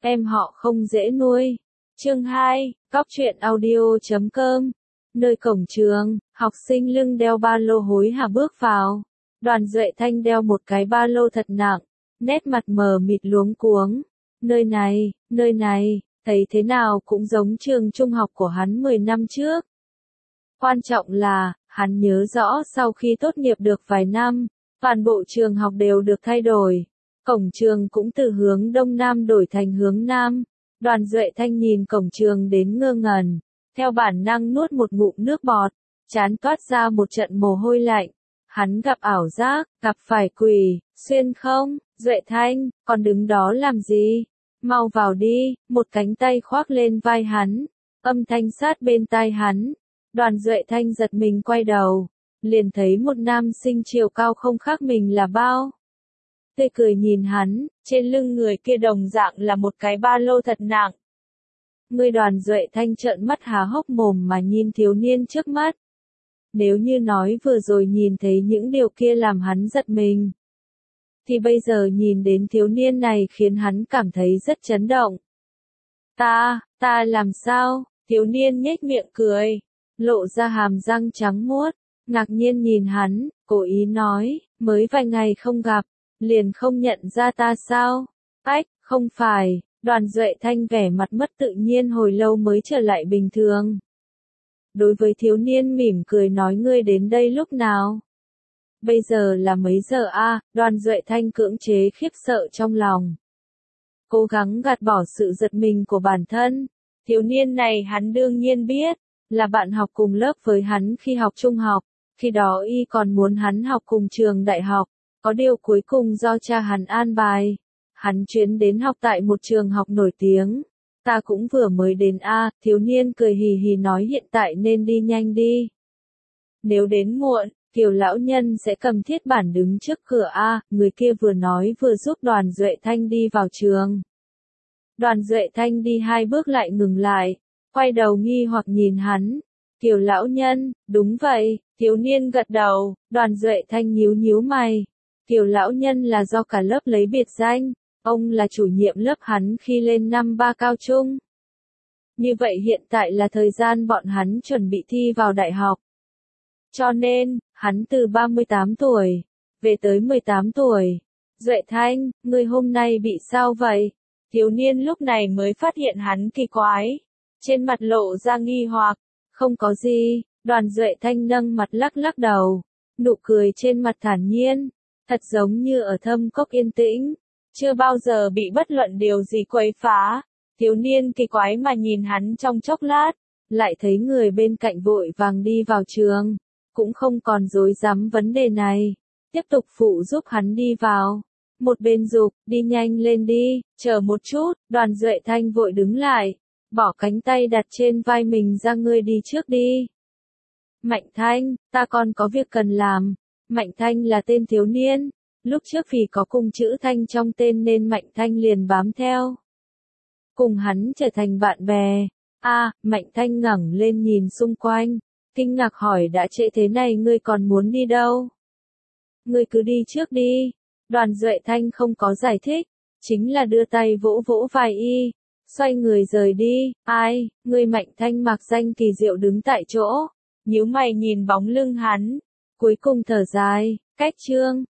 em họ không dễ nuôi. Chương 2, Cóc truyện audio.com. Nơi cổng trường, học sinh lưng đeo ba lô hối hả bước vào. Đoàn Duệ Thanh đeo một cái ba lô thật nặng, nét mặt mờ mịt luống cuống. Nơi này, thấy thế nào cũng giống trường trung học của hắn 10 năm trước. Quan trọng là, hắn nhớ rõ sau khi tốt nghiệp được vài năm, toàn bộ trường học đều được thay đổi. Cổng trường cũng từ hướng đông nam đổi thành hướng nam. Đoàn Duệ Thanh nhìn cổng trường đến ngơ ngẩn, theo bản năng nuốt một ngụm nước bọt, trán toát ra một trận mồ hôi lạnh. Hắn gặp ảo giác, gặp phải quỷ, xuyên không? Duệ Thanh, còn đứng đó làm gì? Mau vào đi, một cánh tay khoác lên vai hắn, âm thanh sát bên tai hắn. Đoàn Duệ Thanh giật mình quay đầu, liền thấy một nam sinh chiều cao không khác mình là bao. Tươi cười nhìn hắn, trên lưng người kia đồng dạng là một cái ba lô thật nặng. Người Đoàn Duệ Thanh trợn mắt há hốc mồm mà nhìn thiếu niên trước mắt. Nếu như nói vừa rồi nhìn thấy những điều kia làm hắn giật mình, thì bây giờ nhìn đến thiếu niên này khiến hắn cảm thấy rất chấn động. Ta làm sao? Thiếu niên nhếch miệng cười, lộ ra hàm răng trắng muốt, ngạc nhiên nhìn hắn, cố ý nói, mới vài ngày không gặp, liền không nhận ra ta sao? Ách, không phải. Đoàn Duệ Thanh vẻ mặt mất tự nhiên hồi lâu mới trở lại bình thường. Đối với thiếu niên mỉm cười nói ngươi đến đây lúc nào? Bây giờ là mấy giờ a? Đoàn Duệ Thanh cưỡng chế khiếp sợ trong lòng. Cố gắng gạt bỏ sự giật mình của bản thân. Thiếu niên này hắn đương nhiên biết, là bạn học cùng lớp với hắn khi học trung học, khi đó y còn muốn hắn học cùng trường đại học, có điều cuối cùng do cha hắn an bài. Hắn chuyến đến học tại một trường học nổi tiếng. Ta cũng vừa mới đến a, thiếu niên cười hì hì nói hiện tại nên đi nhanh đi. Nếu đến muộn, Kiều lão nhân sẽ cầm thiết bản đứng trước cửa a, người kia vừa nói vừa giúp Đoàn Duệ Thanh đi vào trường. Đoàn Duệ Thanh đi 2 bước lại ngừng lại, quay đầu nghi hoặc nhìn hắn. Kiều lão nhân, đúng vậy, thiếu niên gật đầu, Đoàn Duệ Thanh nhíu nhíu mày. Kiều lão nhân là do cả lớp lấy biệt danh. Ông là chủ nhiệm lớp hắn khi lên năm 3 cao trung. Như vậy hiện tại là thời gian bọn hắn chuẩn bị thi vào đại học. Cho nên, hắn từ 38 tuổi, về tới 18 tuổi. Duệ Thanh, ngươi hôm nay bị sao vậy? Thiếu niên lúc này mới phát hiện hắn kỳ quái. Trên mặt lộ ra nghi hoặc, không có gì, Đoàn Duệ Thanh nâng mặt lắc lắc đầu. Nụ cười trên mặt thản nhiên, thật giống như ở thâm cốc yên tĩnh. Chưa bao giờ bị bất luận điều gì quấy phá. Thiếu niên kỳ quái mà nhìn hắn trong chốc lát, lại thấy người bên cạnh vội vàng đi vào trường, cũng không còn rối rắm vấn đề này, tiếp tục phụ giúp hắn đi vào. Một bên giục, đi nhanh lên đi, chờ một chút, Đoàn Duệ Thanh vội đứng lại, bỏ cánh tay đặt trên vai mình ra ngươi đi trước đi. Mạnh Thanh, ta còn có việc cần làm. Mạnh Thanh là tên thiếu niên. Lúc trước vì có cùng chữ Thanh trong tên nên Mạnh Thanh liền bám theo. Cùng hắn trở thành bạn bè. Mạnh Thanh ngẩng lên nhìn xung quanh, kinh ngạc hỏi đã trễ thế này ngươi còn muốn đi đâu? Ngươi cứ đi trước đi. Đoàn Duệ Thanh không có giải thích, chính là đưa tay vỗ vỗ vai y, xoay người rời đi. Ai, ngươi? Mạnh Thanh mặc danh kỳ diệu đứng tại chỗ, nhíu mày nhìn bóng lưng hắn, cuối cùng thở dài, cách chương.